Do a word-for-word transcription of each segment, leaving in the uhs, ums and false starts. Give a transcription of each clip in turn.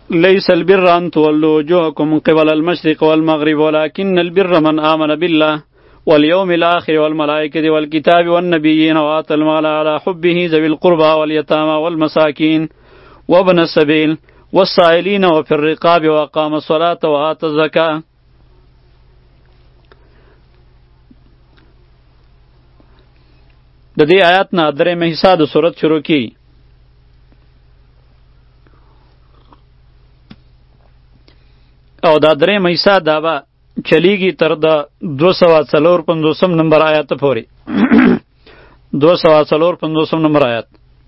ليس البر أن تولوا وجوهكم قبل المشرق والمغرب ولكن البر من آمن بالله واليوم الآخر والملائكة والكتاب والنبيين وآتى المال على حبه ذوي القربى واليتامى والمساكين وابن السبيل والسائلين وفي الرقاب وأقام الصلاة وآتى الزكاة. د دې آیات نه درېمه حصہ د سورت شروع کی. او دا درېمه حصہ دا به چلیږي تر د دو سوه څلور پنځوسم نمبر آیات پورې. دو سوه څلور پنځوسم نمبر آیات.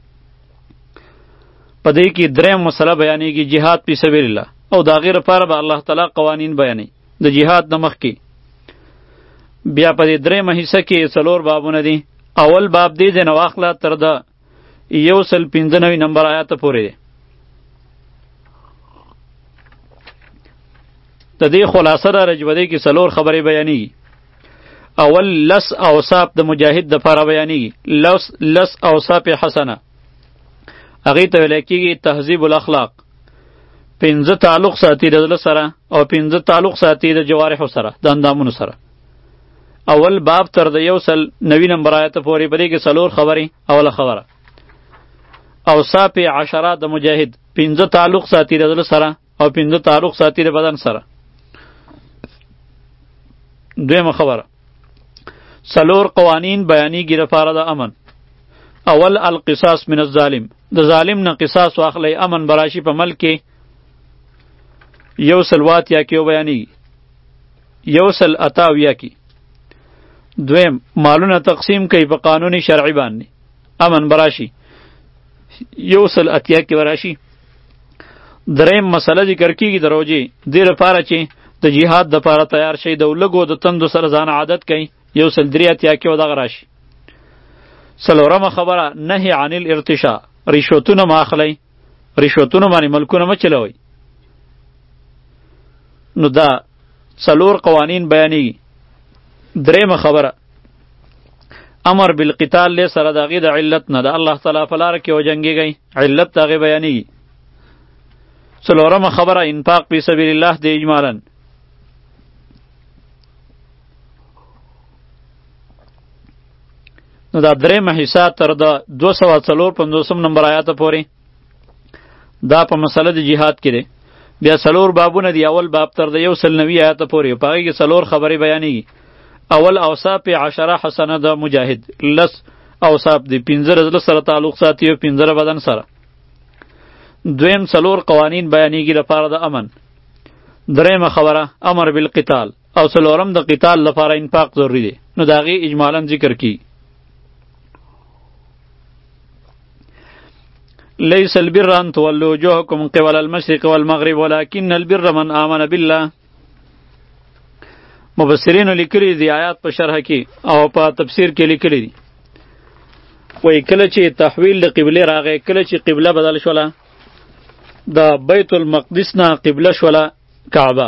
په دې کې درېم مسله بیانېږي جهاد فی سبیل الله او د هغې لپاره به الله تعالی قوانین بیانوي د جهاد نه مخکې. بیا په دې درېمه حصه کې څلور بابونه دي. اول باب دی د نواخله تر د یو سل پنځه نوي نمبر آیات پورې دی. د دې خلاصه را رجبدې کې څلور خبرې بیانېږي. اول لس اوصاف د مجاهد دپاره بیانېږي. لس لس اوصاف حسنه هغې ته ویلی کېږي تهذیب الاخلاق. پنځه تعلق ساتي د زړه سره او پنځه تعلق ساتي د جوارحو سره د اندامونو سره. اول باب تر د یو سل نوي نمبر آیت پورې په دې کې څلور خبرې. اوله خبره اوصاف عشره د مجاهد پنځه تعلق ساتي د زړه سره او پنځه تعلق ساتي د بدن سره. دویمه خبره څلور قوانین بیانېږي لپاره د امن. اول القصاص من الظالم د ظالم نه قصاص واخلی امن براشي په ملک کې. یو سل واتیا کې بیانېږي یو سل اتاویا کې. دویم مالونه تقسیم کوي په قانوني شرعي باندې امن براشي یو سل اتیا کې براشي. دریم مسله ذکر کیږي د روژې دې لپاره چې د جهاد دپاره تیار شي د لږو د تندو سره ځان عادت کوي یو سل درې اتیا کې دغه راشي. څلورمه خبره نهي عن الارتشاء رشوتونه مه اخلئ رشوتونه باندې ملکونه مه چلوئ. نو دا څلور قوانین بیانېږي. درېمه خبره امر بالقتال لی سره د هغې د علت نه د الله تعالی په لاره کې وجنګېږئ علت د هغې بیانېږي. څلورمه خبره انفاق فی سبیل الله دی اجمالا. نو دا درېمه حصہ تر د دوه سوه څلور پنځوسم نمبر آیاته پورې دا په مسله د جهاد کې دی. بیا څلور بابونه دي. اول باب تر د یو سل نوي آیاته پورې په هغې کې څلور خبرې بیانېږي. اول اوصاف عشره حسنه د مجاهد لس اوصاف دي پنځه د زړه سره تعلق ساتي او پنځه د بدن سره. دویم څلور قوانین بیانېږي لپاره د امن. درېیمه خبره امر بالقتال او څلورم د قتال لپاره انفاق ضروري دی. نو د هغې اجمالا ذکر کیږي. ليس البر أن تولوا وجوهكم قبل المشرق والمغرب ولكن البر من آمن بالله. مفسرینو لیکلي دي آیات په شرح کې او په تفسیر کې لیکلي دي. وایي کله چې تحویل د قبلې راغی کله چې قبله بدل شوله د بیت المقدس نه قبله شوله کعبه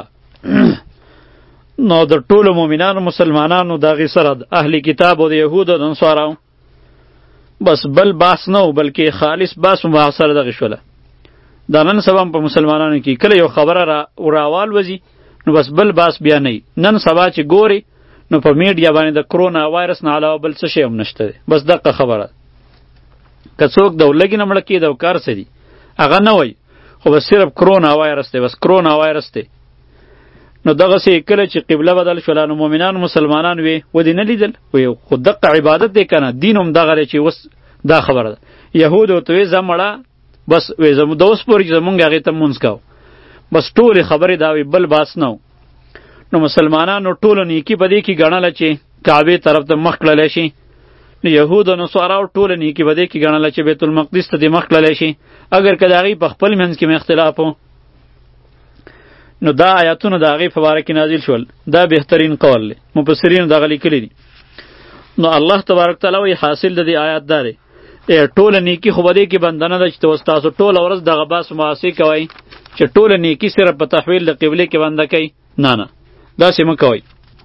نو د ټولو مؤمنانو مسلمانانو د هغې سره د اهل کتاب او د یهودو د نصاراو بس بل باس نه و بلکې خالص باس مو سره دغه شوله. دا نن سبا په مسلمانانو کې کله یو خبره را راوال وځي نو بس بل باس بیا نه. نن سبا چې ګوري نو په میډیا باندې د کرونا وایرس نه علاوه بل څه شی هم نشته دی. بس دغه خبره که څوک د لږې نه مړه کېده او کار څه دي هغه نه وایي خو بس صرف کرونا وایرس دی بس کرونا وایرس دی. نو دغسې کله چې قبله بدل شوله نو مؤمنان مسلمانان وې ودې نه لیدل وی خو دقه عبادت دی که نه دین هم دغه دی چې اوس دا خبره ده. یهود ورته وې زه مړه بس وې زموږ د اوس پورې چې زمونږ هغې ته مونځ کوو بس ټولې خبرې دا وي بل باس نه و. نو مسلمانانو ټولو نیکي په دې کې ګڼله چې کعبې طرف ته مخ کړلی شي. نو یهود او نصاراو ټوله نیکي په دې کې ګڼله چې بیت المقدس ته دې مخ کړلی شي اگر که د هغې په خپل منځ کې م اختلاف و. نو دا آیاتونه د هغې په باره کې نازل شول. دا بهترین قول دی. مفسرینو دغه لیکلي دي. نو الله تبارک تعالی وایي حاصل د دې آیات دا دی ټوله نیکي خو به دې کې بنده نه ده چې اوس تاسو ټوله ورځ دغه باس معاصي کوئ چې ټوله نیکي صرف په تحویل د قبلې کې بنده کوي. نه نه داسې مه کوئ.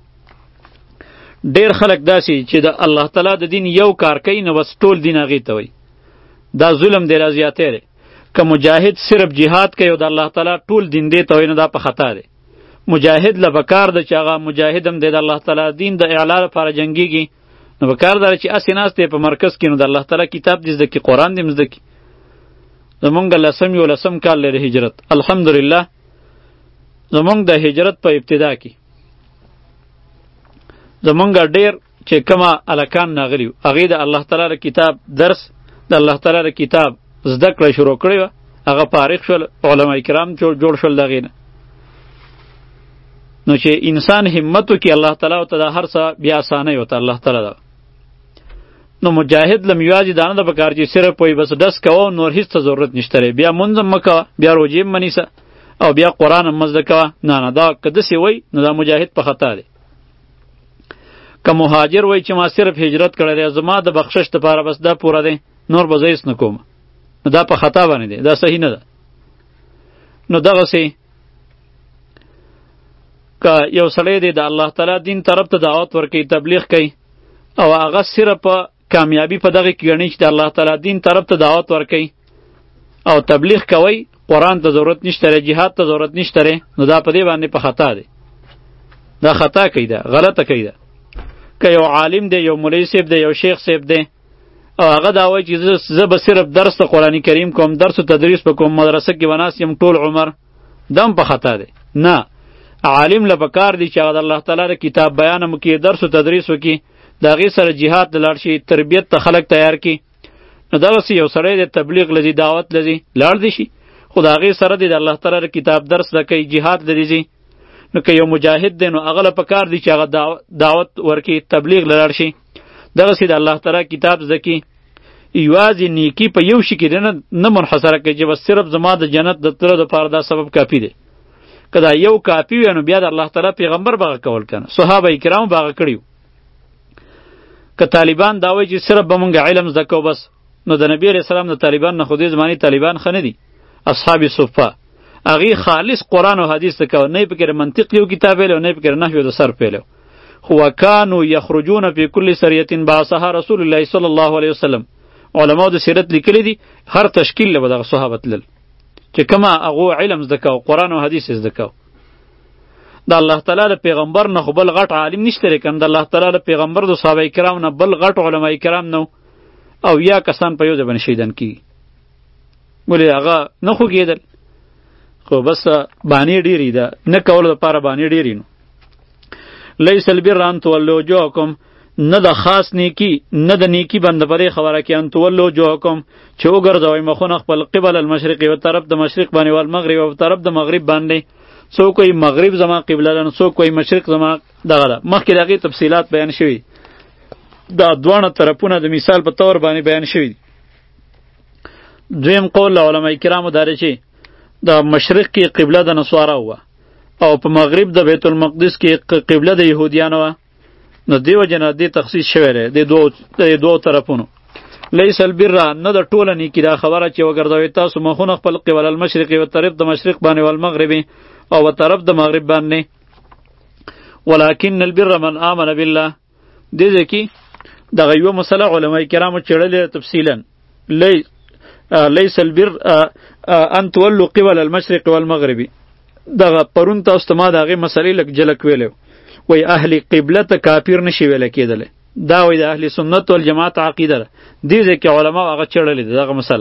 ډېر خلک داسې چې د الله تعالی د دین یو کار کوي نو بس ټول دین هغې ته وایي. دا ظلم دی را زیاتی دی. که مجاهد صرف جهاد کوي او د الله تعالی ټول دین دی ته وایي نو دا په خطا دی. مجاهد له پکار ده چې هغه مجاهد هم دی د الله تعالی دین د اعلا لپاره جنګیږي، نو پکار ده چې هسې ناست دی په مرکز کې نو د الله تعالی کتاب دې زده کړي، قرآن دې زده کړي. زمونږ لسم یولسم کال لري هجرت، الحمدلله زمونږ د هجرت په ابتدا کې زمونږ ډېر چې کومه الکان ناغلي وو هغې د الله تعالی کتاب درس د الله تعالی کتاب زده کړه شروع کړې وه، هغه فارغ شول، علما کرام جوړ شول د هغې نه. نو چې انسان همت وکړي الله تعالی ورته دا هر څه بیا اسانۍ ورته الله تعالی ده. نو مجاهد لم یوازې دا نه ده پکار چې صرف وایي بس ډس کوه نور هېڅ ته ضرورت نشته دی، بیا مونځ هم مه کوه، بیا روژې هم مه نیسه او بیا قرآن هم مه زده کوه. نه نه دا که داسې وایي نو دا مجاهد په خطا دی. که مهاجر وایي چې ما صرف هجرت کړی دی زما د بخشش دپاره بس دا پوره دی نور به زه هېڅ نه کوم، نو دا په خطا باندې دی، دا صحیح نه ده. نو دغسې که یو سړی دی د الله تعالی دین طرف ته دعوت ورکوي، تبلیغ کوي او هغه صرف په کامیابی په دغه کې ګڼي چې د الله تعالی دین طرف ته دعوت ورکوي او تبلیغ کوي، قرآن ته ضرورت نشته دی، جهاد ته ضرورت نشته دی، نو دا په دې باندې په خطا دی، دا خطا کوي، دا غلطه کوي. ده که یو عالم دی، یو مولوي صاحب دی، یو شیخ صاحب دی او هغه دا وایي چې زه به صرف درس د قرآن کریم کوم، درس و تدریس به کوم، مدرسه کې به ناست یم ټول عمر، دا هم په خطا دی. نه، عالم له پکار دی چې هغه د الله تعالی د کتاب بیان هم وکړي، درس و تدریس وکړي، د هغې سره جهاد ته لاړ شي، تربیت ته خلک تیار کړي. نو دغسې یو سړی د تبلیغ لځي، دعوت لځي، لاړ دی شي، خو د هغې سره دی د الله تعالی د کتاب درس زده کوي، جهاد لري ځي. نو که یو مجاهد دی نو هغه له پکار دی چې هغه دعوت ورکړي، تبلیغ له لاړ شي، دغسې د الله تعالی کتاب زده کړي. یوازې نیکي په یو شي کې نه منحصره کوي چې بس صرف زما د جنت د تلو دپاره دا سبب کافي دی. که دا یو کافي وي نو بیا د الله تعالی پیغمبر به هغه کول که نه، صحابه کرامو به هغه کړي وو. که طالبان دا وایي چې صرف به مونږ علم زده کوو بس، نو د نبي علیه السلام د طالبان نه خو دې زمانې طالبان ښه نه دي. اصحاب صفه هغې خالص قرآن او حدیث زده کوه، نه یې پکې منطق یو کتاب ویلی او نه یې پکې نحو د صرف ویلی. خو وکانو یخرجون فی کل سریة بعثها رسول الله صلی الله علیه وسلم. علماو د سیرت لیکلی دي هر تشکیل له به دغه صحابه تلل چې کومه هغو علم زده کوه، قرآن او حدیث زده کوه. د الله تعالی د پیغمبر نه خو بل غټ عالم نشته دی که نه، د الله تعالی د پیغمبر د صحابه کرام نه بل غټ علما کرام نه او یا کسان په یو ځای باندې شهیدان کېږي. ولې هغه نه خوږېدل، خو بس بانې ډېرې ده، نه کولو دپاره بانې ډېرې. نو لیس البر ان تولوا وجوهکم، نه د خاص نیکی نه د نیکی بنده په دې خبره کې ان تولوا وجوهکم چې وګرځوئ مخونه خپل قبل المشرق و طرف د مشرق باندې والمغرب و طرف د مغرب باندې. څوک کوئی مغرب زما قبله ده، څوک کوئی مشرق زما دغه ده. مخکې د هغې تفصیلات بیان شوي، دا دواړه طرفونه د مثال په طور باندې بیان شوي. دویم قول له علما کرامو دا دی چې د مشرق کې قبله د نصارا وه او په مغرب د بیت المقدس کې قبله د یهودیانو وه، نو دې وجه نه دې تخصیص شوی دی د دوو طرفونو. لیس البر نه د ټوله نیکي دا خبره چې وګرځوئ تاسو مخونه خپل قبل المشرق و طرف د مشرق باندې والمغرب او و طرف د مغرب باندې، ولکن البر من آمن بالله. دې ځای کې دغه یوه مسله علما کرامو څېړلې تفصیلا. لیس البر ان تولوا قبل المشرق والمغرب. دغه پرون تاسو ته ما د هغې مسلې لږ جلک ویلی وی اهل قبله ته کافر نشي ویلی کېدلی، دا وی د اهل سنت والجماعت عقیده ده. دې ځای کې علما هغه څېړلې ده دغه مسله.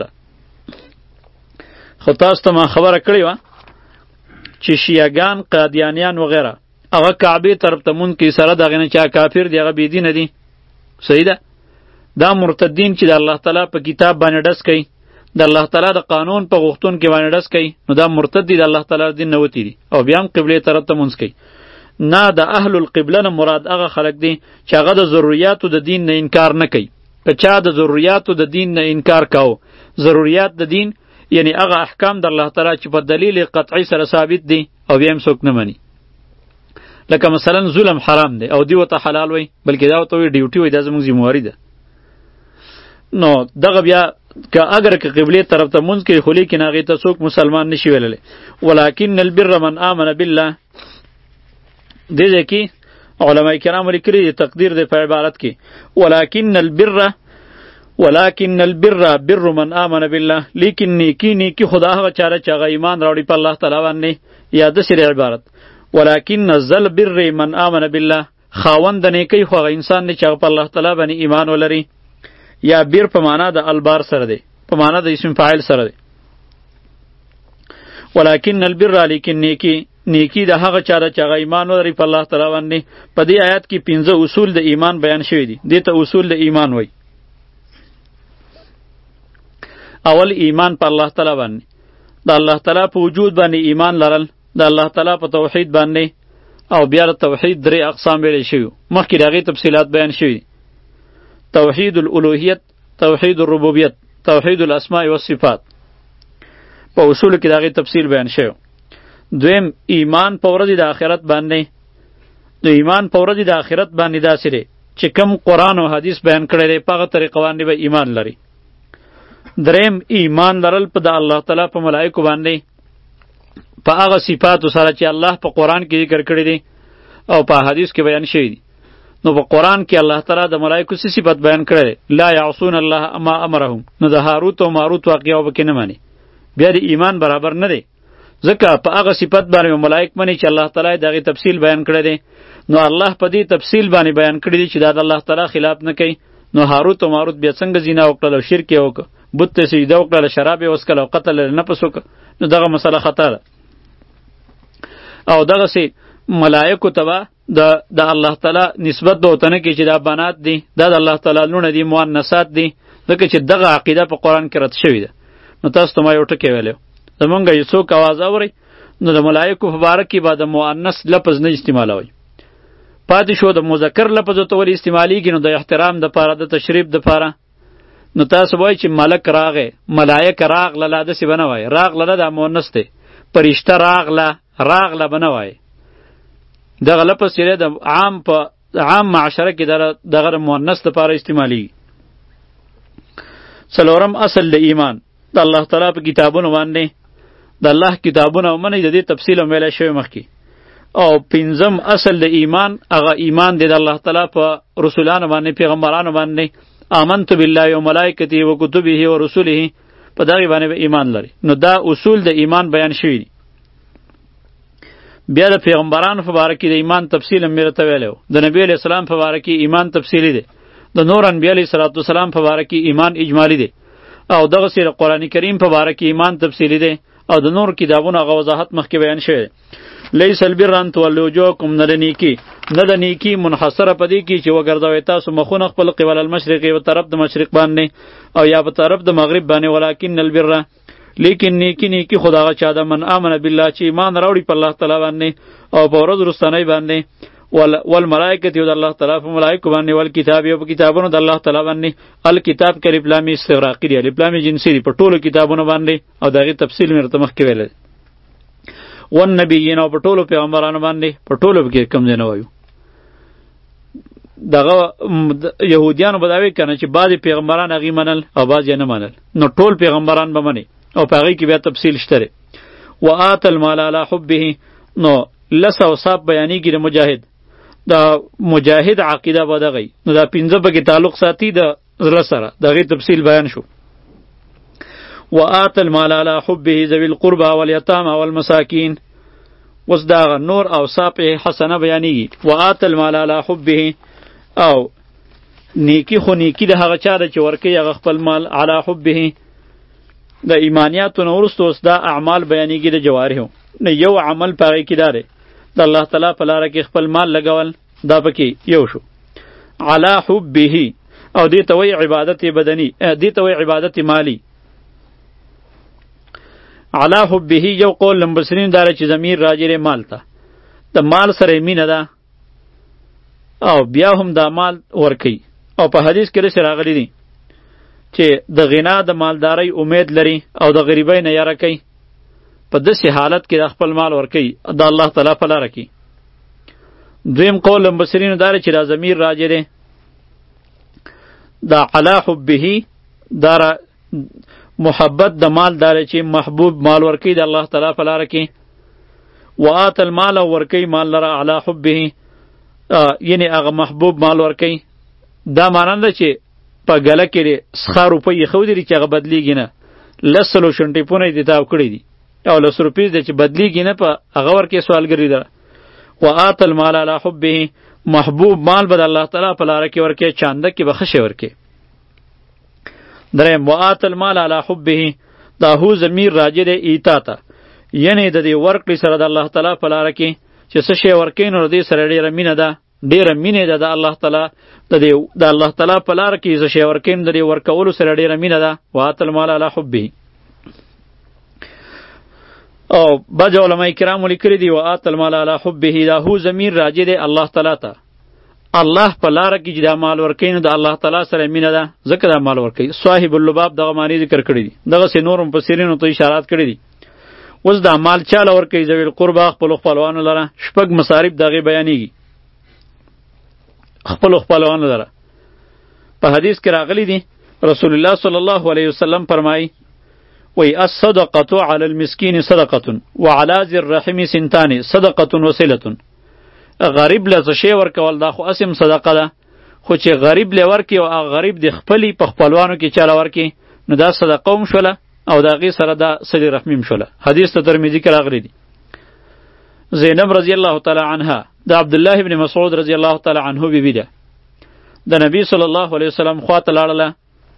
خو تاسو ته ما خبره کړې وه چې شیعګان، قادیانیان وغیره هغه کعبې طرف ته مونځ کوي، سره د هغې نه چا کافر دي هغه بېدینه دي. صحیح ده. دا مرتدین چې د الله تعالی په کتاب باندې ډس کوي، د الله تعالی د قانون په غوښتون کې باندې ډس کوي، نو دا مرتد دي، د الله تعالی دین نه وتي دي او بیا هم قبلې طرف ته مونځ کوي. نه، د اهل القبله نه مراد هغه خلک دي چې هغه د ضروریاتو د دین نه انکار نه کوي. که چا د ضروریاتو د دین نه انکار کاوه، ضروریات د دین یعنی هغه احکام د الله تعالی چې په دلیل قطعی سره ثابت دي او بیا هم څوک نه مني، لکه مثلا ظلم حرام دی او دی ورته حلال وی، بلکې دا ورته وایي ډیوټي وایي، دا زموږ ذمهواري ده. نو دغه بیا که اگر که قبلې طرف ته مونځ کوي خو لیکن هغې ته څوک مسلمان نشي ویللی. ولکن البر من آمن بالله. دې ځای کې علما کرامو لیکلي دي، تقدیر دی په عبارت کې ولکن البر ولکن البر بر من آمن بالله، لیکن نیکی نیکی خدا هغه چاره چې هغه ایمان راوړي په الله تعالی باندې. یا داسې عبارت ولکن الذل بر من آمن بالله، خاوند د نیکی خو هغه انسان دی چې هغه په الله تعالی باندې ایمان ولري. یا بیر په معنا د البار سره دی، په معنا د اسم فاعل سره دی. ولکن البر، لیکن نیکی نیکی د هغه چاره چې هغه ایمان ولري په الله تعالی باندې. په دې آیات کې پنځه اصول د ایمان بیان شوي دي، دې ته اصول د ایمان وایي. اول ایمان په الله تعالی باندې، د الله تعالی په وجود باندې ایمان لرل، د الله تعالی په توحید باندې. او بیا د توحید درې اقسام ویل شوي، مخکې د هغې تفصیلات بیان شوي. توحید الالوهیت، توحید الربوبیت، توحید الاسماء والصفات. په اصولو کې د هغې تفصیل بیان شوی. دویم ایمان په ورځې د آخرت باندې، د ایمان په ورځې د آخرت باندې داسې دی چې کم قرآن او حدیث بیان کړی دی په هغه طریقه باندې به ایمان لري. دریم ایمان لرل په د الله تعالی په ملائکو باندې، په هغه صفاتو سره چې الله په قرآن کې ذکر کړی دی او په حدیث کې بیان شوی دی. نو په قرآن کې الله تعالی د ملائکو څه صفت بیان کړی دی؟ لا یعصون الله ما امرهم. نو د هاروت او ماروت واقعه به کې نه مانی، بیا د ایمان برابر نه دی. ځکه په هغه صفت باندې ملائک مني چې الله تعالی دغه تفصیل بیان کړی دی. نو الله په دې تفصیل باندې بیان کړی دی چې دا د الله تعالی خلاف نه کوي. نو هاروت او ماروت بیا څنګه زنا وکړل او شرک یې وکړ، بت ته سجده وکړل، شراب یې وڅښل او قتل یې نفس وکړ. نو دغه مسله خطا ده. او دغسې ملائکو ته به د د الله تعالی نسبت به ورته نه کوي چې دا بنات دي، دا د الله تعالی لوڼه دي، مؤنثات دي، ځکه چې دغه عقیده په قرآن کې رد شوې ده. نو تاسو ته ما یو ټکی ویلی، زمونږ یو څوک اواز اورئ نو د ملایکو په باره کې به د مؤنث لفظ نه استعمالوئ. پاتې شو د مذکر لفظ ورته ولې استعمالیږي؟ نو د احترام دپاره، د تشریف دپاره. نو تاسو وایئ چې ملک راغی، ملایک راغله، لا داسې به نه وایئ. راغله دا مؤنث دی. پرشته راغله، راغله به نه وایئ. دغه لفظ چې د عام په عام معاشره کې دغه مؤنث دپاره استعمالیږي. څلورم اصل د ایمان د الله تعالی په کتابونو باندې، د الله کتابونه ومنئ، د دې تفصیل هم ویلی شوی مخکې. او پنځم اصل د ایمان هغه ایمان دی د الله تعالی په رسولانو باندې، پیغمبرانو باندې. آمنت بالله و ملائکته و کتبه و رسوله، په دغې باندې به ایمان لري. نو دا اصول د ایمان بیان شوي دي. بیا د پیغمبرانو په باره کې د ایمان تفصیل هم مې راته ویلی و. د نبي علیه السلام په باره کې ایمان تفصیلي دی. د نور انبیا علیه السلام په باره کې ایمان اجمالی دی. او دغسې د قرآن کریم په باره کې ایمان تفصیلي دی. او د نور کتابونو هغه وضاحت مخکې بیان شوی دی. لیس البر ان تولوا وجوهکم، نه د نیکي نه د نیکي منحصره په دې کې چې وګرځوئ تاسو مخونه خپل قبل المشرق، په طرف د مشرق باندې او یا په طرف د مغرب باندې. ولکن البر، لیکن نیکی نیکی خدا هغه چا ده من آمن بالله چې ایمان راوړي په الله تعالی باندې او په ورځ وروستنۍ باندې. والملائکة د الله تعالی په ملائکو باندې، والکتاب او په کتابونو د الله تعالی باندې. الکتاب کې الف لام استغراقي دی، الف لام جنسي دی، په ټولو کتابونو باندې. او دغه تفصیل مې ورته مخکې ویلی. والنبیین، او په ټولو پیغمبرانو باندې، په ټولو کې کم ځای نه وایو. دغه یهودیانو به دا وایي که نه چې بعضې پیغمبران هغې منل او بعض یې نه منل. نو ټول پیغمبران به مني او په هغې کې بیا تفصیل شته دی. وآت المال علی حبه، نو لس اوصاف بیانېږي د مجاهد. د مجاهد عقیده به دغه وي. نو دا پنځه پکې تعلق ساتي د زړه سره، د هغې تفصیل بیان شو. وآت المال علی حبه ذوي القربى والیتامى والمساکین. اوس دغه نور اوصاف حسنه بیانېږي. وآت المال علی حبه، او نیکی خو نیکی د هغه چا ده چې ورکوي هغه خپل مال علی حبه. د ایمانیاتو نه وروسته اوس دا اعمال بیانېږي د جوارحو. نه یو عمل په هغې کې دا دی د الله تعالی په لاره کې خپل مال لګول، دا پکې یو شو. علی حبه، او دې ته وایي عبادت بدني، دې ته وایي عبادت مالی. علی حبه یو قول لمبسرین داره چې ضمیر راجع دی مال ته، د مال سره مینه ده او بیا هم دا مال ورکوي. او په حدیث کې داسې راغلی دي چې د غنا د مالدارۍ امید لري او د غریبۍ نه یاره کوي، په داسې حالت کې د خپل مال ورکوي د الله تعالی په لاره کې. دویم قول مبصرینو دا دی چې دا ضمیر راجع دی، دا علی حبه دا محبت د مال داره چې محبوب مال ورکوي د الله تعالی په لاره کې. وآت المال، ورکوي مال لره علی حبه، یعنی هغه محبوب مال ورکوي. دا معنی ده چې په ګله کې څخه روپۍ ایښودي دي چې هغه بدلیږي نه، لس سلو شنټیپونه یې دې تاو کړي دي او لس روپۍ دی چې بدلیږي نه، په هغه ورکې سوالګري ده. وآت المال علی حبه، محبوب مال به د الله تعالی په لاره کې ورکې، چانده کې به خشې ورکې. دریم وآت المال علی حبه، دا هو ضمیر راجع دی ایتا ته، یعنی د دې ورکړې سره د الله تعالی په لاره کې چې څه شی ورکې نو د دې سره ډېره مینه ده، ډېره مینه ده د الله تعالی د دې د الله تعالی په لاره کې څه شی ورکې نو د دې ورکولو سره ډېره مینه ده. وآت المال علی حبه. او بعض علماء کرام لیکلي دي وآت المال علی حبه، دا هو ضمیر راجع دی الله تعالی ته. الله په لاره کې چې دا مال ورکوي نو د الله تعالی سره مینه ده، ځکه دا مال ورکوي. صاحب اللباب دغه معنی ذکر کړي دي، دغسې نور مفسرینو ته اشارات کړي دي. اوس دا مال چاله ورکوي؟ ذوي القربا، خپلو خپلوانو لره. شپږ مصارف د هغې بیانېږي خپلو خپلوانو لره. په حدیث کې راغلی دي رسول الله صلی الله علیه وسلم فرمایي وی الصدقة علی المسکین صدقة وعلی ذی الرحم سنتان صدقة وصلة. غریب له څه شی ورکول دا خو اسم صدقه ده، خو چې غریب له ورکي او هغه غریب د خپلې په خپلوانو کې چاله ورکي نو دا صدقه هم شوله او د هغې سره دا صلې رحمي هم شوله. حدیث ته ترمذي کې راغلی دی. زینب رضی الله تعالی عنها د عبدالله ابن مسعود رضی الله تعالی عنه بیبي ده، د نبی صلی الله علیه وسلم خواته لاړله،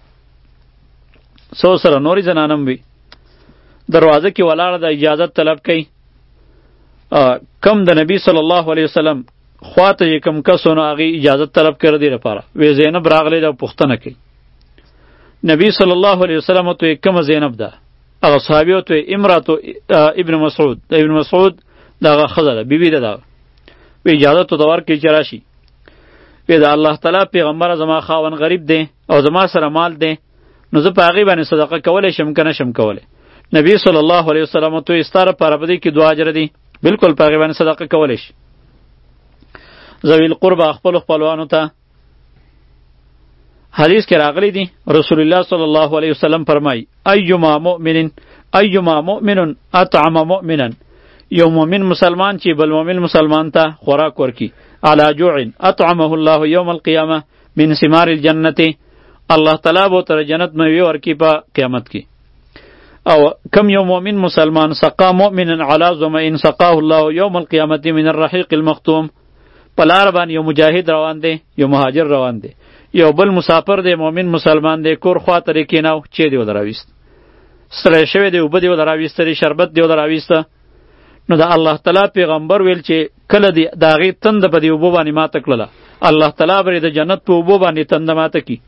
څو سره نورې زنانم وي، دروازه کې ولاړه ده، اجازت طلب کوي. کم د نبی صلی الله علیه وسلم خواته چې کم کس و نو هغې اجازت طلب کړی دی لپاره، وی زینب راغلی ده او پوښتنه کوي. نبی صلی الله علیه وسلم ته وی کومه زینب ده؟ هغه صحابي ته وی امرأة ابن مسعود، د ابن مسعود دغه ښځه ده، بیبي ده دغه. وی اجازت ورته ورکړي چې راشي. وی د الله تعالی پیغمبره زما خاوند غریب دی او زما سره مال دی، نو زه په هغې باندې صدقه کولی شم که نه شم کولی؟ نبی صلی الله علیه وسلم ته وی ستا لپاره په دې کې دوه اجره دي، بالکل په هغې باندې صدقه کولی شي. ذوي القربا خپلو خپلوانو ته. حدیث کې راغلی دی رسول الله صلی الله علیه وسلم فرمایي ایما مؤمن ایما مؤمن اطعم مؤمنا، یو مؤمن مسلمان چې بل مؤمن مسلمان ته خوراک ورکي، علی جوع اطعمه الله یوم القیامه من ثمار الجنة، الله تعالی به تر جنت میوې ورکي په قیامت کې. او کم یو مؤمن مسلمان سقا مؤمنا علی ظمأ سقاه الله یوم القیامة من الرحیق المختوم، په لار باندې یو مجاهد روان دی، یو مهاجر روان دی، یو بل مسافر دی، مؤمن مسلمان دی، کور خوا ته یې کېناو، چای دی ورته راویست، ستړی شوی دی، اوبه دی ورته راویستلې، شربت دی ورته راویسته. نو د الله تعالی پیغمبر ویل چې کله دی د هغې تنده په دې اوبو باندې ماته کړله، الله تعالی به د جنت په اوبو باندې تنده ماته کي.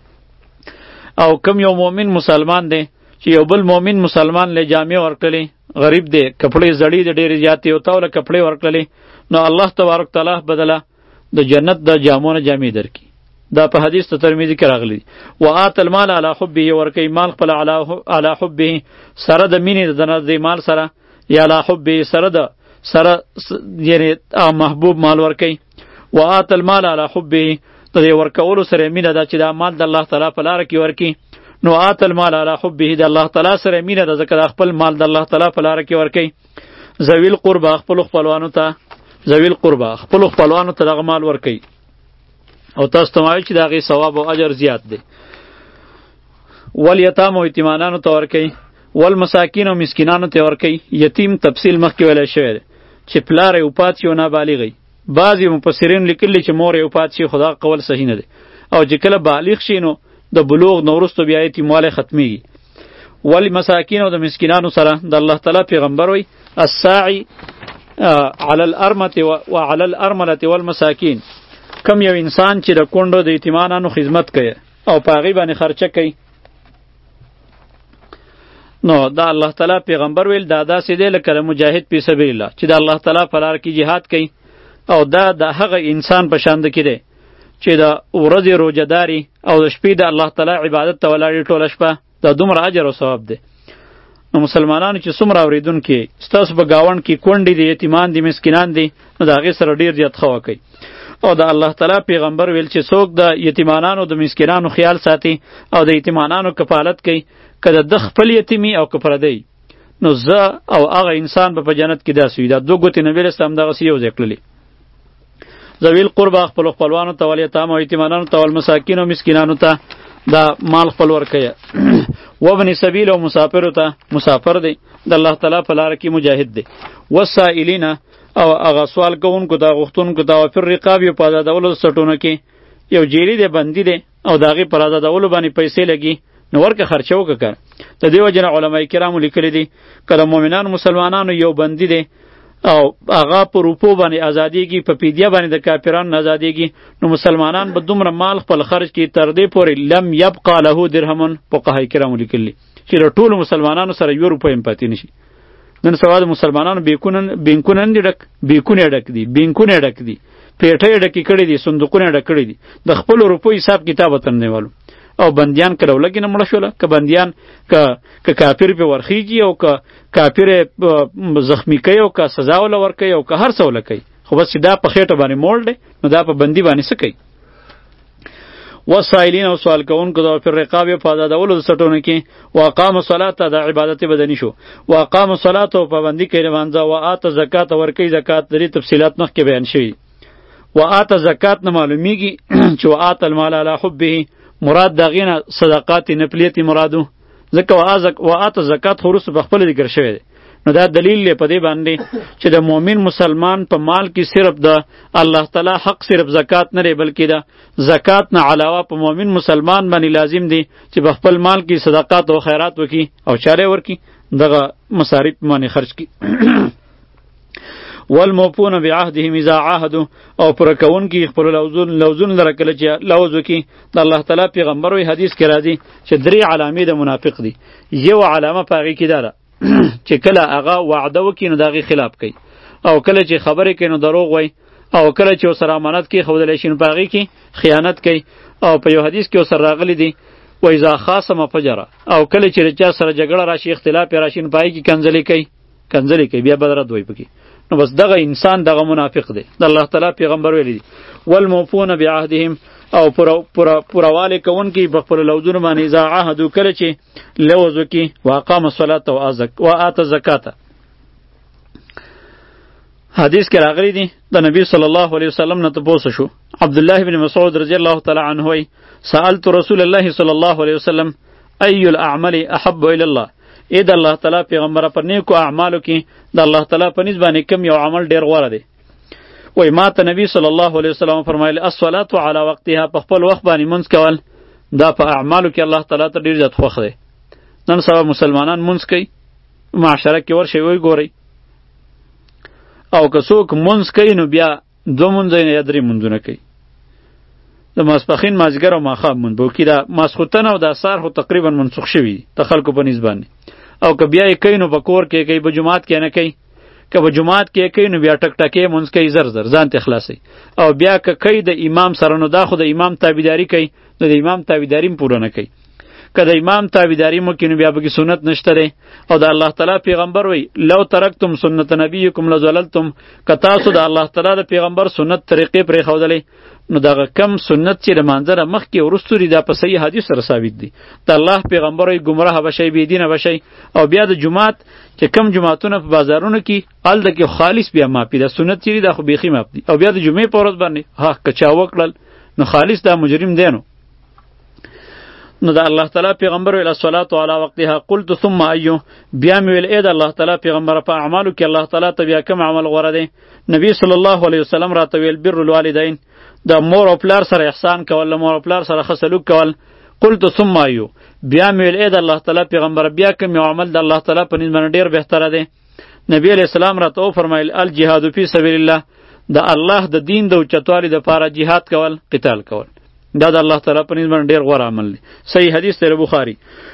او کم یو مؤمن مسلمان دی چې یو بل مؤمن مسلمان له جامې ورکړلې، غریب دی، کپړې زړې دی ډېرې زیاتې، او تا له کپړې ورکړلې، نو الله تبارک تعالی بدله د جنت د جامو نه جامې درکړي. دا په حدیث ته ترمذي کې راغلی دی. وآت المال علی حبه، ورکوي مال خپل علی حبه سره د مینې د د مال سره، یا علی حبه سره د سره یعنی محبوب مال ورکوي. وآت المال علی حبه د دې ورکولو سره مینه ده چې دا مال د الله تعالی په لاره کې ورکي. نو آت المال علی حبه د الله تعالی سره مینه ده، ځکه د خپل مال د الله تعالی په لاره کې ورکوي. ذوي القربا خپلو خپلوانو ته، ذوي القربا خپلو خپلوانو ته دغه مال ورکوي. او تاسو ته وایي چې د هغې ثواب او اجر زیات دی. والیتام او یتیمانانو ته ورکوي، والمساکین او مسکینانو ته ورکوي. یتیم تفصیل مخکې ویلی شوی دی چې پلار یې وفات شي او نابالغ. بعضې مفسرین لیکلي چې مور یې وفات شي، خو دا قول صحیح نه دی. او چې کله بالغ شي نو د بلوغ نه وروسته بیا یتیموالی ختمیږي. والمساکین او د مسکینانو سره د الله تعالی پیغمبر وایي الساعی علی الارمة وعلى الارملة والمساکین، کم یو انسان چې د کونډو د یتیمانانو خدمت کوي او په هغې باندې خرچه کوي، نو دا الله تعالی پیغمبر ویل دا داسې دی لکه د مجاهد فی سبیل الله چې د الله تعالی په لار کې جهاد کوي. او دا د هغه انسان په شان کې دی چې د ورځې روژهداري او د شپې د الله تعالی عبادت ته ولاړې ټوله شپه، دا دومره اجر او ثواب دی. نو مسلمانانو چې څومره اورېدونکي ستاسو په ګاونډ کې کونډې دي، یتیمان دي، مسکینان دي، نو د هغې سره ډېر زیات ښه وکئ. او د الله تعالی پیغمبر ویل چې څوک د یتیمانانو د مسکینانو خیال ساتي او د یتیمانانو کفالت کوي، که د خپل یتیمي او که پردی، نو زه او هغه انسان به په جنت کې داسې وي. دا دوه ګوتې نبي علیه السلام دغسې یو ځای کړلې. ذوي القربا خپلو خپلوانو ته، والیتام او یتیمانانو ته، والمساکین او مسکینانو ته، دا مال خپل ورکیا وابن سبیل او مسافر ته مسافر دی د الله تعالی په لار کې مجاهد دی والسائلین او هغه سوال کوونکو ته غوښتونکو ته پر رقاب په آزادولو سټونه کې یو جیلی دی بندي دی او داغه پر آزادولو باندې پیسې لګي نو ورکه خرچه وکړه. د دې وجه نه علماء کرامو لیکلي دي کله مؤمنان مسلمانانو یو بندي دی او هغه په روپو باندې ازادیږي په پیډیا باندې د کافرانو ازادیږي نو مسلمانان به دومره مال خپل خرج کړي تر دې پورې لم یبقى له درهم فقهای کرامو لیکلي چې ټول مسلمانانو سره یو روپۍ هم پاتې نشي. نن سبا د مسلمانانو بیکونه بیکونه نه ډک بیکونه ډک دي بینکونه ډک دي پیټې ډکې کړي دي صندوقونه ډک کړي دي د خپل روپو حساب کتاب وتن نیولو او بندیان کله ولګي نه مړه شوله که بندیان که که کافر په ورخیږي او که کافر زخمی کوي او که سزا ول ورکوي او که هر څه ول کوي خو بس دا په خېټه باندې موړ دی نو دا په بندي باندې څه کوي. وسائلین او سوال کوونکو د پر رقاب په آزادولو د سټونو کې واقام الصلاه د عبادت بدني شو واقام الصلاه او پابندي کوي لمانځه او آت زکات ورکوي زکات د تفصيلات مخکې بیان شوي. وآت زکات نه معلومیږي چې وآت المال علی حبه مراد دغینه صدقات نفلیت مرادو ځکه وازک وآت زکات خورس په خپل ذکر شوی دی نو دا دلیل دی په دې باندې چې د مؤمن مسلمان په مال کې صرف د الله تعالی حق صرف زکات نه لري بلکې د زکات نه علاوه په مؤمن مسلمان باندې لازم دی چې په خپل مال کې صدقات او خیرات وکړي او چاره ورکړي دغه مصارف باندې خرج کړي. والموفون بعهدهم اذا عاهدوا او پر کون کی خپل لوزون لوزون لره کله چې لوز وکي د الله تعالی پیغمبر وی حدیث کې راځي چې درې علامې د منافق دي. یو علامه پاغي کې داره چې کله هغه وعده وکي نو دغه خلاف کوي او کله چې خبرې کوي نو دروغ وای او کله چې سره امانت کې خودل شي نو پاغي کې خیانت کوي او په یو حدیث کې سره راغلی دی و اذا خاصم فجر او کله چې رچا سره جګړه راشي اختلاف راشي نو پای کې کنځلې کوي کنځلې کوي بیا بدرت وای پکې نو بس دغه انسان دغه منافق دی. د الله تعالی پیغمبر ویلی دی والموفون بعهدهم او پر پر پرواله کون کی بخپل لوزونه باندې اذا عهدو کله چې لوز وکي واقام الصلاه او ازک وات الزکات. حدیث کې راغلی دی د نبی صلی الله علیه وسلم نه تاسو شو عبد الله بن مسعود رضی الله تعالی عنه وی سألت رسول الله صلی الله علیه وسلم ای الاعمال احب الی الله اې د الله تعالی پیغمبر پر نیکو اعمالو کې د الله تعالی په نسبت باندې کم یو عمل ډیر غوړه دی. وای ما ته نبی صلی الله علیه وسلم فرمایلی الصلاة علی وقتها په خپل وخت باندې منځ کول دا په اعمالو کې الله تعالی ته ډیر زیات خوښ دی. نن سبا مسلمانان منځ کوي معاشره کې ورشي وای ګوري او که څوک منځ کوي نو بیا دو منځ نه یا درې منځونه کوي د ماسپخین مازګر او ماښام مونږ بو کې دا ماسخوتن او د سار خو تقریبا منسوخ شوي د خلکو په نسبت باندې او که بیا یې کوي نو په کور کې کوي په جماعت کې نه کوي که په جماعت کې کوي نو بیا ټک ټکې مونږ کوي زر زر ځان ته خلاصي او بیا که کوي د امام سره نو دا خو د امام تابعداري کوي نو د امام تابعداري پوره نه کوي که د امام تابعداري مو کې نو بیا به سنت نشته دی او د الله تعالی پیغمبر وی لو ترکتم سنت نبیکم لزللتم که تاسو د الله تعالی د پیغمبر سنت طریقې پرې ښودلې نو دغه کم سنت چې د مانځره مخکې وروستو دي دا په صحیح حدیث سره ثابت دي د الله پیغمبر وی ګمراه بشئ بېدینه بشئ او بیا د جماعت چې کم جماعتونه په بازارونو کې هلته کې خالص بیا ماپي د سنت چې دي دا خو بیخي ماپ دي او بیا د جمعې په ورځ باندې ها که چا وکړل نو خالص دا مجرم دی نو نو د الله تعالی پیغمبر ویل الصلاة علی وقتها قلت ثم ایو بیا مې ویل ای د الله تعالی پیغمبر په اعمالو کې الله تعالی ته بیا کوم عمل غوره دی نبی صلی الله علیه وسلم راته ویل بر الوالدین د مور او پلار سره احسان کول مور او پلار سره ښه سلوک کول قلت ثم ایو بیا مې ویل ای د الله تعالی پیغمبر بیا کوم عمل د الله تعالی په نسبت ډیر بهتره دی نبی علیہ السلام راته وفرمایل الجهاد فی سبیل الله د الله د دین د اوچتوالي دپاره جهاد کول قتال کول دا د الله تعالی په نسبت ډیر غوره عمل دی. صحیح حدیث دی بخاری.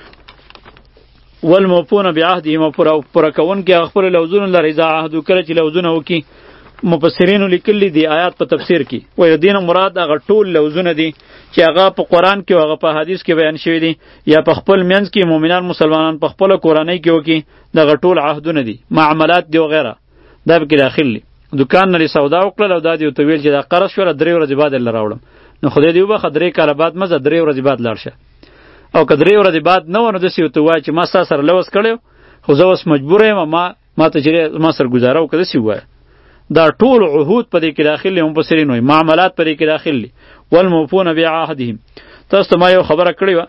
والموفون بعهدهم پوره کون کې خپل لوزونه لري اذا عهدو کله چې لوزونه وکي مفسرینو لیکلي دي آیات په تفسیر کې وایي دین مراد هغه ټول لوزونه دي چې هغه په قرآن کې او هغه په حدیث کې بیان شوي دي یا په خپل منځ کې مؤمنان مسلمانان په خپله کورنۍ کې وکي دغه ټول عهدونه دي معاملات دي وغیره دا پکې داخل دي. دکان نه سودا وکړل او دا دې ورته ویل چې دا قرض شوله درې ورځې بعد یې راوړم نو خدای دې وبخښه درې کاله بعد مزه درې ورځې بعد لاړ شه او که درې ورځې بعد نه و نو داسې ورته ووایه چې ما ستا سره لوز کړی خو زه اوس مجبوره یم ما ما ته چې ما سره ګزاره وکړه داسې ووایه دا ټول عهود په دې کې داخل دي مفسرین وایي معاملات په دې کې داخل دي والموفون بعهدهم تاسو ته ما یو خبره کړې وه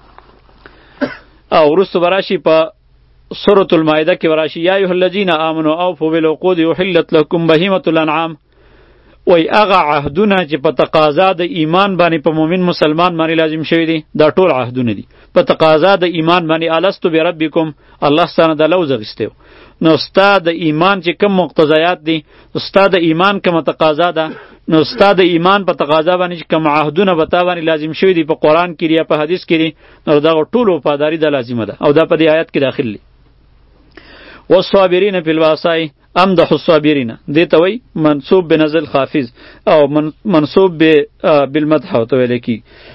او وروسته به راشي په سورة المائده کې وراشي یا ایها الذین آمنوا اوفوا بالعقود احلت لکم بهیمة الانعام وای هغه عهدونه چې په تقاضا د ایمان باندې په مؤمن مسلمان باندې لازم شوي دي دا ټول عهدونه دي په تقاضا د ایمان باندې الستو بربکم الله ستانه د لوز غستیو نو ستا د ایمان چې کوم مقتضیات دي ستا د ایمان کوم تقاضا ده نو ستا د ایمان په تقاضا باندې چې کوم عهدونه به تا باندې لازم شوي دي په قرآن کې یا په حدیث کې دي نو دغه ټولو وفاداري دا لازمه ده او دا په دې آیت کې داخل دي والصابرین فی الباساء امدح الصابرین دې ته وایي منصوب بنزل خافض او منصوب بالمدح ورته ویل کېږي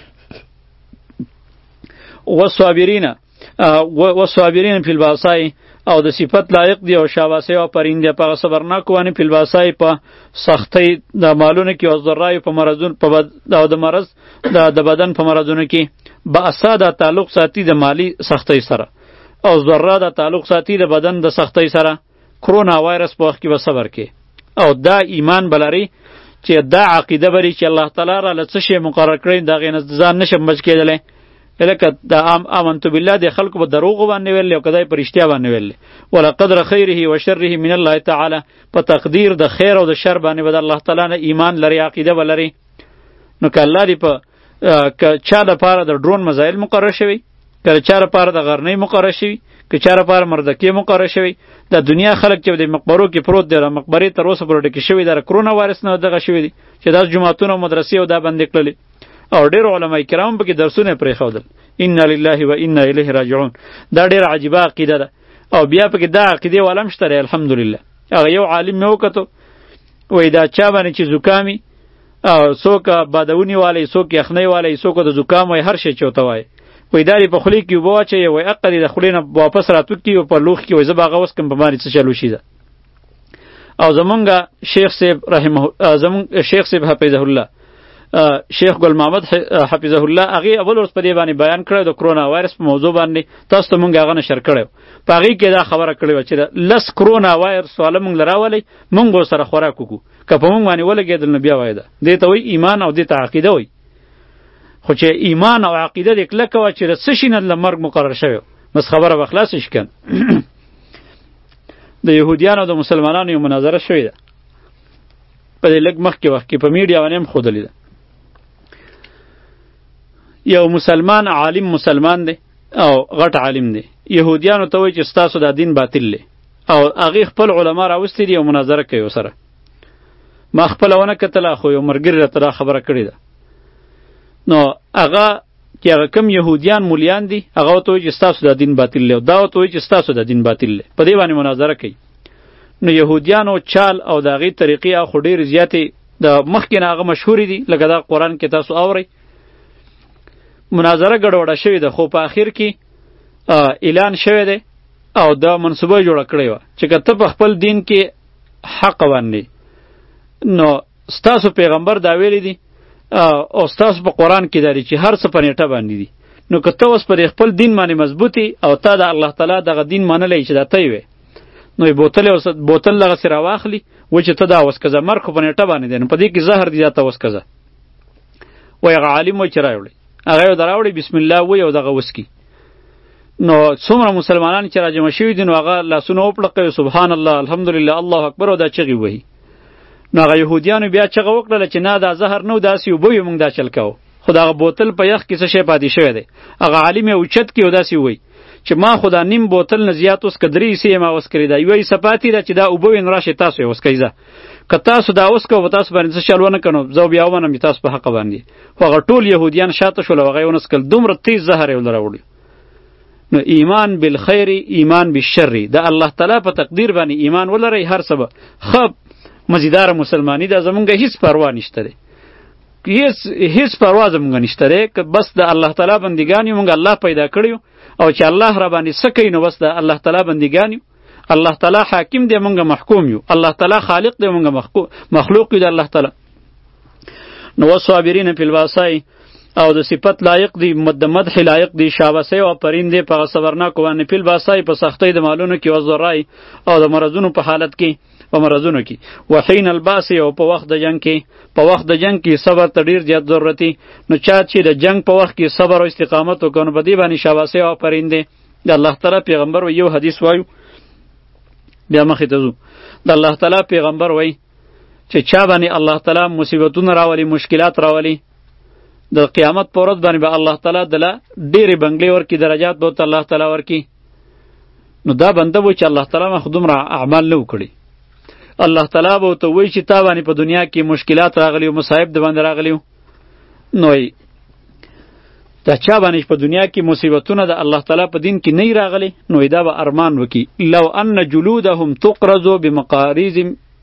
والصابرین والصابرین فی الباساء او د صفت لایق دی او شاباسه او پرینده په صبرناک وانه په الباسای په سختۍ د مالونو کې او ذرای په مرزون په او د مرز د بدن په مرزونو کې با اساده تعلق ساتي د مالی سختۍ سره او ذره د تعلق ساتي د بدن د سختۍ سره کرونا وایرس په وخت کې به صبر کې او دا ایمان بلري چې دا عقیده بری چې الله تعالی را لڅ شي مقرر کړی دا غینه ځان نشم بچ کېدلې لکه دا ام امنت بالله د خلکو په دروغ باندې ویل او کدای پر اشتیا باندې ویل ولا قدر خیره و شره من الله تعالی په تقدیر د خیر او د شر باندې بد الله تعالی نه ایمان لري عقیده ولري نو که الله دی په چا د پاره د ډرون مزایل مقرر شوی که چا لپاره د غرنۍ مقرر شوی که چا لپاره مردکې مقرر شوی د دنیا خلک چې د مقبرو کې پروت دی د مقبرې تر اوسه پورې ډکې شوي د کرونا وایرس نه دغه شوي دي چې دا جوماتونه او مدرسې او دا بندې کړلې او ډېر علما کرام پکې درسونه پرېښودل انا لله و انا الیه راجعون دا ډېره عجیبه عقیده ده او بیا پکې دا عقیدې والا هم شته دی الحمدلله هغه یو عالم مې وکتو وایي دا چا باندې چې زکامي او څوک بادونی والی څوک یخنۍ والی څوک د زکام وایي هر شی چې ورته وایي وای داری په خولې کې اوبه واچوي وای عقل د خولې نه واپس راتوکي او په لوښ کې وای زه به هغه اوس کوم په باندې څه چلو شي ده او زمونږ شیخ صاحب رحمه زمونږ شیخ صاحب حفظه الله شیخ ګل محمد حفظه الله هغې اول ورځ په دې باندې بیان کړی د کرونا وایرس په موضوع باندې تاسو ته مونږ هغه نشر کړی په هغې کې دا خبره کړې وه چې لس کرونا وایرس والا مونږ له راولی مونږ به ورسره خوراک وکړو که په مونږ باندې ولګېدل نو بیا وایه ده دې ته وایي ایمان او دې ته عقیده وایي خو چې ایمان او عقیده دې کلکه وه چې د څه شي نه له مرګ مقرر شوی بس خبره به خلاصه شي که د یهودیانو او د مسلمانانو یو مناظره شوې ده په دې لږ مخکې وخت کې په میډیا باندې هم ښودلې ده یو مسلمان عالم مسلمان دی او غټ عالم دی یهودیانو ته وایي چې ستاسو دا دین باطل دی او هغې خپل علما راوستي دي او مناظره کوي ورسره ما خپله ونه کتله خو یو ملګري راته دا خبره کړې ده نو هغه چې هغه کم یهودیان مولیان دي هغه ورته وایي چې ستاسو دا دین باطل دی او دا ورته وایي چې ستاسو دا دین باطل دی په دې باندې مناظره کوي نو یهودیانو چال او د هغې طریقې خو ډېرې زیاتې د مخکې نه هغه مشهورې دي لکه دا قرآن کې تاسو اورئ مناظره ګډوډه شوې ده خو په آخر کې اعلان شوی دی او دا منصوبه جوړه کړې وه چې که ته په خپل دین کې حق باندې نو ستاسو پیغمبر دا ویلی دی او ستاسو په قرآن کې دا دی چې هر څه په نیټه باندې دي نو که ته اوس پر خپل دین باندې مضبوطي او تا د الله تعالی دغه دین منلی چې دا ته یې وې نو بوتل بوتل دغسې راواخلي و چې ته دا وسکزه مرګ خو په نیټه باندې دی نو په دې کې زهر دی دا ته وسکزه وایي هغه عالم وایي چې راوړئ هغه یې دراوړئ بسم الله وایي او دغه وسکي نو څومره مسلمانان چې راجمع شوي دي نو هغه لاسونه وپړقوي سبحان الله الحمدلله الله اکبر او دا چغې وهي نو هغه یهودیانو بیا چغه وکړله چې نه دا زهر نه و داسې اوبه وي موږ دا چل کوو خو د هغه بوتل په یخ کې څه شی پاتې شوی دی هغه عالم یې اوچت کړي او داسې ووایي چې ما خو دا نیم بوتل نه زیات اوس که درې حصې یې ما وسکرې ده یوه حصه پاتې ده چې دا اوبه وي نو راشئ تاسو یې وسکئ ځه که تاسو دا وسکو په تاسو باندې څه چل ونه کړو زه بیا ومنم چې تاسو په حقه باندې خو هغه ټول یهودیان شاته شول او هغه یې ونسکل دومره تیز زهر یې ولې راوړي نو ایمان بالخیر ایمان بالشر د الله تعالی په تقدیر باندې ایمان ولرئ هر څه به ښه مزیدار مسلمانی دا زمونږ هیڅ پروا نشته دی هیڅ هیڅ پروا زمونږ نشته دی که بس د الله تعالی بندګان یو موږ الله پیدا کړی او چې الله را باندې څه کوي نو بس د الله تعالی بندګان یو الله تعالی حاکم دی موږ محکوم یو الله تعالی خالق دی موږ مخلوق یو د الله تعالی نو والصابرین فی الباساء او د صفت لایق دی مد مدح لایق دی شابسه او پرینده په صبرناک باندې فی الباساء په سختۍ د مالونو کې او ذرای او د مرزونو په حالت کې په مرضونو کې. وحین الباس او په وخت د جنگ کې، په وخت د جنگ کې صبر ته ډیر زیات ضرورت دی. نو چا چې د جنگ په وخت کې صبر او استقامت وکړي په دې باندې شاباسي او آفرین دی. د الله تعالی پیغمبر و یو حدیث وایو بیا مخې ته ځو. د الله تعالی پیغمبر وای چې چا باندې الله تعالی مصیبتونه راولي، مشکلات راولي، د قیامت پر ورځ باندې به الله تعالی دله ډېرې بنګلې ورکړي، درجات به ورته الله تعالی ورکړي. نو دا بنده و چې الله تعالی ما خو دومره اعمال نه وکړي، الله تعالی به ورته وایي چې تا باندې په دنیا کې مشکلات راغلي او مصایب د باندې راغلي وو. نو دا چا باندې په دنیا کې مصیبتونه د الله تعالی په دین کې نه راغلي، نو دا به ارمان وکړي لو ان جلودهم تقرض بمقاریض،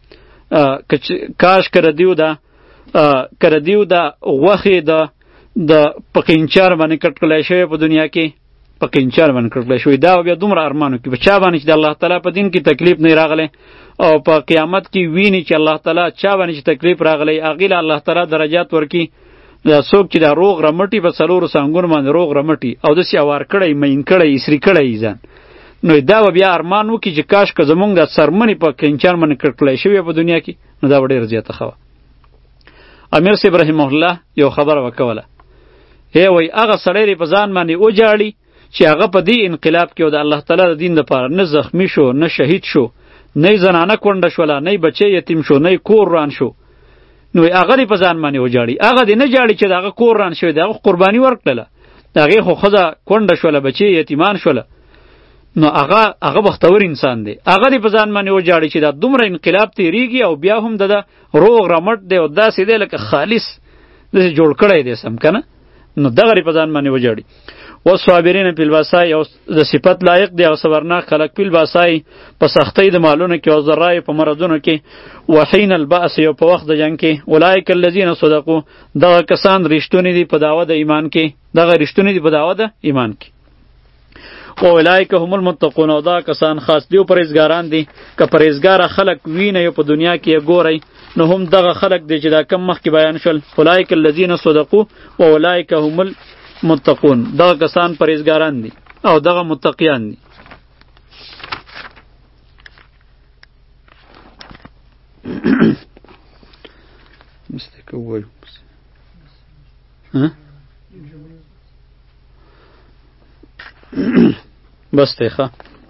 کاش کړه دیو دا کړه دیو دا غوښې د د پقینچار باندې کټ کړلی شوی په دنیا کې، پقینچار باندې کټ کړلی شوی. دا بیا دومره ارمان وکړي په چا باندې چې د الله تعالی په دین کې تکلیف نه راغلی، او په قیامت کې ویني چې الله تعالی چا باندې چې تکلیف راغلی هغې له الله تعالی درجات ورکړي. دا څوک چې دا روغ رمټي په څلورو څانګونو باندې روغ رمټي او داسې اوار کړی، مین کړی، اسري کړی ځان، نو دا به بیا ارمان وکړي چې کاش که زمونږ د سرمنې په قینچار باندې کټ کړی شوی په دنیا کې، نو دا به ډېره زیاته ښه وه. امیر صاحب رحمه الله یو خبره وکوله، هی وای هغه سړی په ځان باندې وجاړي چې هغه په دې انقلاب کې او د الله تعالی د دین لپاره نه زخمی شو، نه شهید شو، نه زنانه کونډه شوله، نه بچی یتیم شو، نه کور ران شو. نو هغه دې په ځان باندې وجاړي، هغه دې نه جاړي چې دغه کور ران شوی، دغه قرباني ورکړله، هغې خو ښځه کونډه شوله، بچی یتیمان شوله. نو هغه هغه بختور انسان دی، هغه دې په ځان باندې وجاړي چې دا دومره انقلاب تیریږي او بیا هم د روغ رمټ دی او داسې دی لکه خالص داسې جوړ کړی دی سم که نه. نو دغه دې په ځان باندې وجاړي. والصابرین فی البأساء او د صفت لایق دی او صبرناک خلق فی البأساء په سختۍ د مالونو کې او ضرای په مرضونو کې، وحین البأس او په وخت د جنگ کې، اولئک الذین صدقوا دغه کسان رښتونی دي په دعوه د ایمان کې، دغه رښتونی دي په دعوه د ایمان کې. او اولئک هم المتقون او دا کسان خاص دی او پرهیزګاران دي. که پرهیزګاره خلق وینئ په دنیا کې ګورئ نو هم دغه خلق دی چې دا کم مخکې بیان شول، اولئک الذین صدقوا و اولئک هم المتقون، دغه کسان پرهیزګاران دي او دغه متقیان دي. بس دی ښه.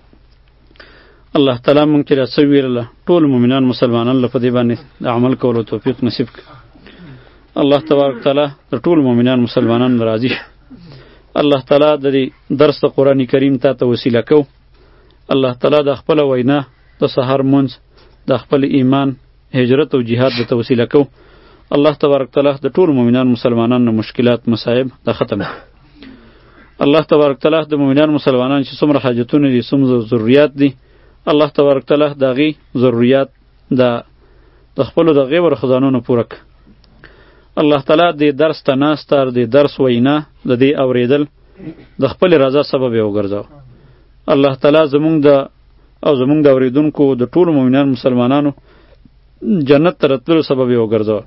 الله تعالی مونږ چې دا څه ویلله ټول مؤمنان مسلمانان له په دې باندې د عمل کولو توفیق نصیب کړي. الله تبارک تعالی د ټول مؤمنان مسلمانان راضي شه. الله تعالی د دې درس د قرآن کریم تا ته وسیله کو. الله تعالی د خپل وینا د سحر مونځ د خپل ایمان هجرت او جهاد د توسیله کو. الله تبارک تعالی د ټول مؤمنان مسلمانانو مشکلات مصائب د ختم. الله تبارک تعالی د مؤمنان مسلمانان چې څومره حاجتونه دي، څومره ضرورت دي، الله تبارک تعالی د هغې ضرورت د د خپلو د غیبر خزانونو پوره کړه. الله تعالی د درس ته ناسته، د درس وینا، د دې اورېدل د خپل رضا سبب یې وګرځاوه. الله تعالی زمونږ د او زمونږ د اورېدونکو د ټولو مؤمنان مسلمانانو جنت ته راتللو سبب یې وګرځاوه.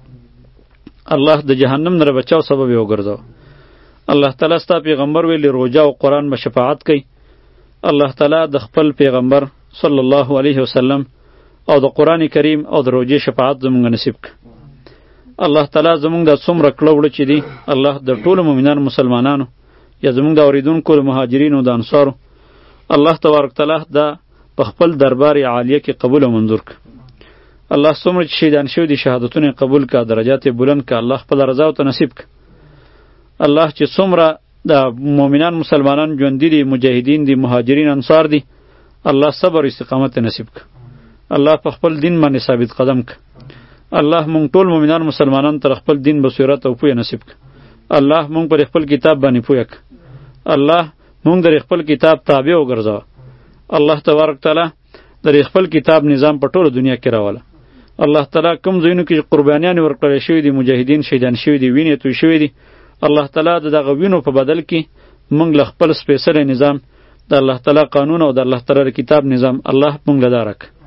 الله د جهنم نه بچاو سبب یې وګرځاوه. الله تعالی ستا پیغمبر ویلي روژه او قرآن به شفاعت کوي. الله تعالی د خپل پیغمبر صلی الله علیه وسلم او د قرآن کریم او د روژې شفاعت زمونږ نصیب کړه. الله تعالی زمونږ د څومره کړه وړه چې دي الله د ټولو مؤمنانو مسلمانانو یا زمونږ د اورېدونکو د مهاجرینو د انصارو الله تبارک تعالی دا په خپل دربار عالیه کې قبول او منظور کړه. الله څومره چې شهیدان شوي دي شهادتونه قبول کړه، درجات یې بلند کړه، الله خپل رضا او ته نصیب کړه. الله چې څومره د مؤمنان مسلمانان ژوندي دي، مجاهدین دي، مهاجرین انصار دي، الله صبر او استقامت نصیب کړه. الله په خپل دین باندې ثابت قدم کړه. الله مونږ ټول مؤمنان مسلمانان تر خپل دین بصیرت او پوهه نصیب کړه. الله مونږ پر خپل کتاب باندې پوهه کړه. الله مونږ در خپل کتاب تابع وګرځاوه. الله تبارک تعالی در خپل کتاب نظام په ټوله دنیا کې راوله. الله تعالی کوم ځایونو کې قربانیان ورکړل شوي دي، مجاهدین شهیدان شوي دي، وینې توی شوي دي، الله تعالی د دغه وینو په بدل کې مونږ له خپل سپېڅلی نظام د الله تعالی قانون او د الله تعالی کتاب نظام الله مونږ له داره کړه.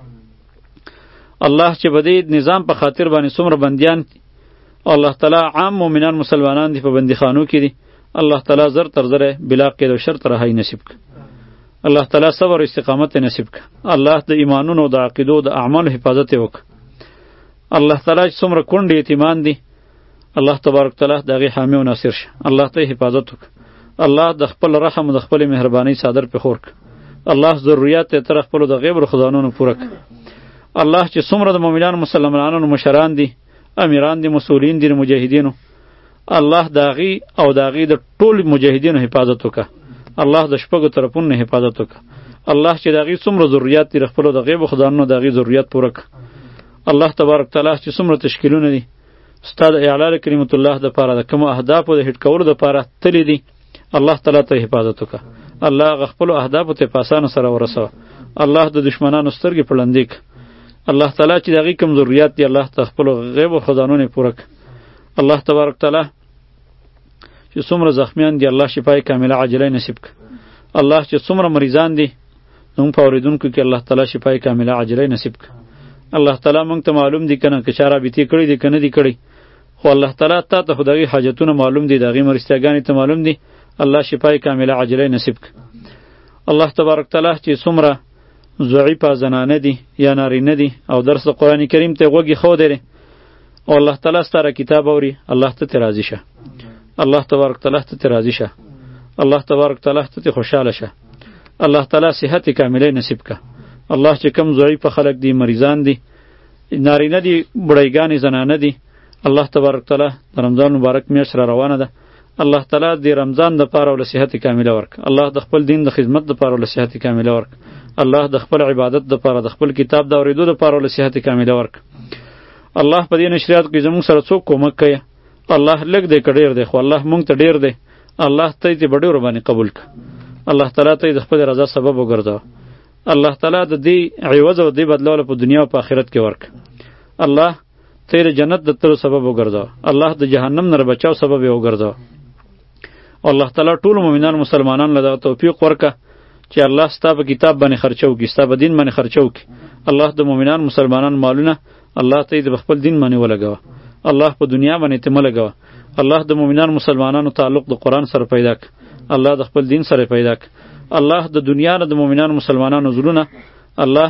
الله چې په دې نظام په خاطر باندې څومره بندیان الله تعالی عام مؤمنان مسلمانان دي په بندیخانو کې دي، الله تعالی زر تر زره بلا قید او شرط رهایی نصیب کړه. الله تعالی صبر استقامت نصیب ک. الله د ایمانونو د عقیدو د اعمالو حفاظت وک. الله تعالی چې څومره کونډې یتیمان دي الله تبارک تعالی دغه حامی او ناصر شه. الله ته حفاظت وک. الله د خپل رحم او د خپل مهرباني صادر په خور ک. الله ضرورت تر خپل د غیب خدانونو پوره ک. الله چې څومره د مؤمنانو مسلمانانو مشران دي، امیران دي، مسؤلین دي، مجاهدینو، الله داغي او داغي د ټول مجاهدینو حفاظت وک. الله د شپږو طرفونو حفاظت وک. الله چې داغي څومره ضرورت دي خپل د غیب خدانونو داغي ضرورت پوره ک. الله تبارک تعالی چې څومره تشکیلونه دي استاد اعلان کلمت الله د پاره د کوم اهداف او د هټ کولو د پاره تللی دي الله تعالی ته حفاظت وک. الله غخپل اهداف ته پاسانه سره ورسو. الله د دشمنانو سترګې پړندیک. الله تعالی چې دغه کوم ضرورت دی الله ته خپل غیب او خزانونه پوره ک. الله تبارک تعالی چې څومره زخمیان دي الله شفای کامله عاجله نصیب ک. الله چې څومره مریضان دي نو په اوریدونکو کې الله تعالی شفای کامله عاجله نصیب ک. الله تعالی مونږ ته معلوم دي کنه که چاره بیتی کړی دي کنه دي کړی، خو الله تعالی ته ته خدای حاجتونه معلوم دي، دغه مرستګانی ته معلوم دي. الله شفای کامله عاجله نصیب ک. الله تبارک تعالی چې څومره ضعیفه زنانه دي یا نارینه دي او درس قرآن کریم ته غوږی خو دی او الله تعالی ستاره کتاب اوري الله ته راضی شه. الله تبارک تعالی ته راضی شه. الله تبارک تعالی ته خوشاله شه. الله تعالی صحت کامله نصیب ک. الله چې کم ضعیف خلق دي، مریضان دي، نارینه دي، بډایګانی زنانه دي، الله تبارک تعالی د رمضان مبارک میاشت را روانه ده. الله تعالی د رمضان د پاره ول صحت کامله ورک. الله د خپل دین د خدمت د پاره ول صحت کامله ورک. الله د خپل عبادت د پاره د خپل کتاب د اوریدو د پاره ول صحت کامله ورک. الله په دې نشریات کې زموږ سره څوک کومک کوي الله لګ دې کډیر دی خو الله مونږ ته ډیر دی. الله ته دې بډور باندې قبول ک. الله تعالی ته د خپل رضا سبب وګرځو. الله تعالی د دې عوض او دې بدلول په دنیا او په آخرت کې ورک. الله ته جنت د تر سبب وګرځو. الله د جهنم نه بچاو سبب وګرځو. الله تعالی ټول مؤمنان مسلمانان له توفیق ورکه چې الله ستاسو کتاب باندې خرچو کی، ستاسو دین باندې خرچو کی. الله د مؤمنان مسلمانان مالونه الله ته د خپل دین باندې ولګو. الله په دنیا باندې ته ملګو. الله د مؤمنان مسلمانانو تعلق د قرآن سره پیدا ک. الله د خپل دین سره پیدا ک. الله د دنیا نه د مؤمنان مسلمانانو زړونه الله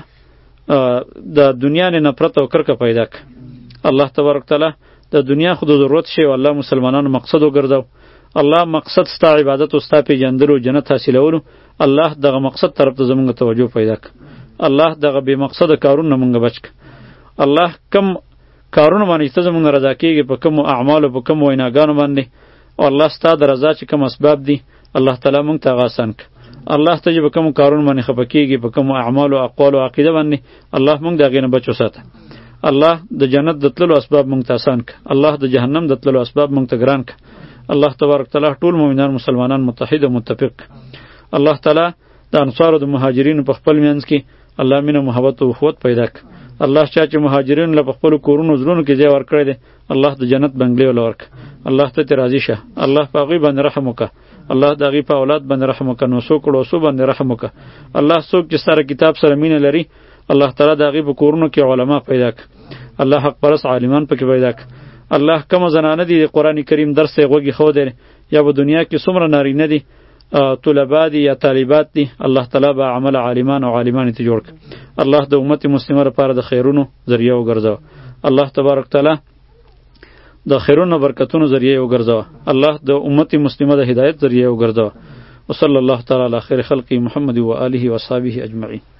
د دنیا نه نفرت او کرکه پیدا ک. الله تبارک تعالی د دنیا خود ضرورت شی او الله مسلمانانو مقصد وګرځاو. الله مقصد ستا عبادت او ستا پیژندلو جنت حاصلولو الله دغه مقصد طرف ته زمونږ توجه پیدا ک. الله دغه بې مقصد کارونه مونږ بچ ک. الله کم کارونه باندې ته زمونږ رضا کیږي په کوم اعمال او په کوم ویناګانو باندې او الله ستا د رضا چې کوم اسباب دي الله تعالی مونږ ته غاسن ک. الله ته چې په کوم کارونه باندې خپه کیږي په کوم اعمال او اقوال او عقیده باندې الله مونږ دغه نه بچو ساته. الله د جنت د تللو اسباب مونږ ته آسان ک. الله د جهنم د تللو اسباب مونږ ته ګران ک. الله تبارک تعالی ټول مؤمنان مسلمانان متحد او متفق. الله تعالی د انصار او د مهاجرینو په خپل منځ کې الله مینه محبت او اخوت پیدا ک. الله چې مهاجرین له خپل کورونو زړونو کې ځای ورکړی دی الله د جنت بنگلې ول ورک. الله ته راضی شه. الله په غي باندې رحم وکړه. الله د غي په اولاد باندې رحم وکړه. نو څوک ورو سو باندې رحم وکړه. الله څوک چې سره کتاب سره مینه لري الله تعالی د غي په کورونو کې علما پیدا ک. الله حق پرس عالمان پکې پیدا ک. الله کوم زنانه دي قرآن کریم درس یې غوږی خو دی یا په دنیا کې څومره نارینه دي طلبا دي یا طالبات دي الله تعالی به عمل عالمان او عالمان ته جوړ ک. الله د امت مسلمه لپاره د خیرونو ذریعہ وګرځاو. الله تبارک تعالی د خیرونو برکتونو ذریعہ وګرځاو. الله د امت مسلمه د هدایت ذریعہ وګرځاو. وصلی الله تعالی علی خیر خلق محمد و آله و اصحابہ اجمعین.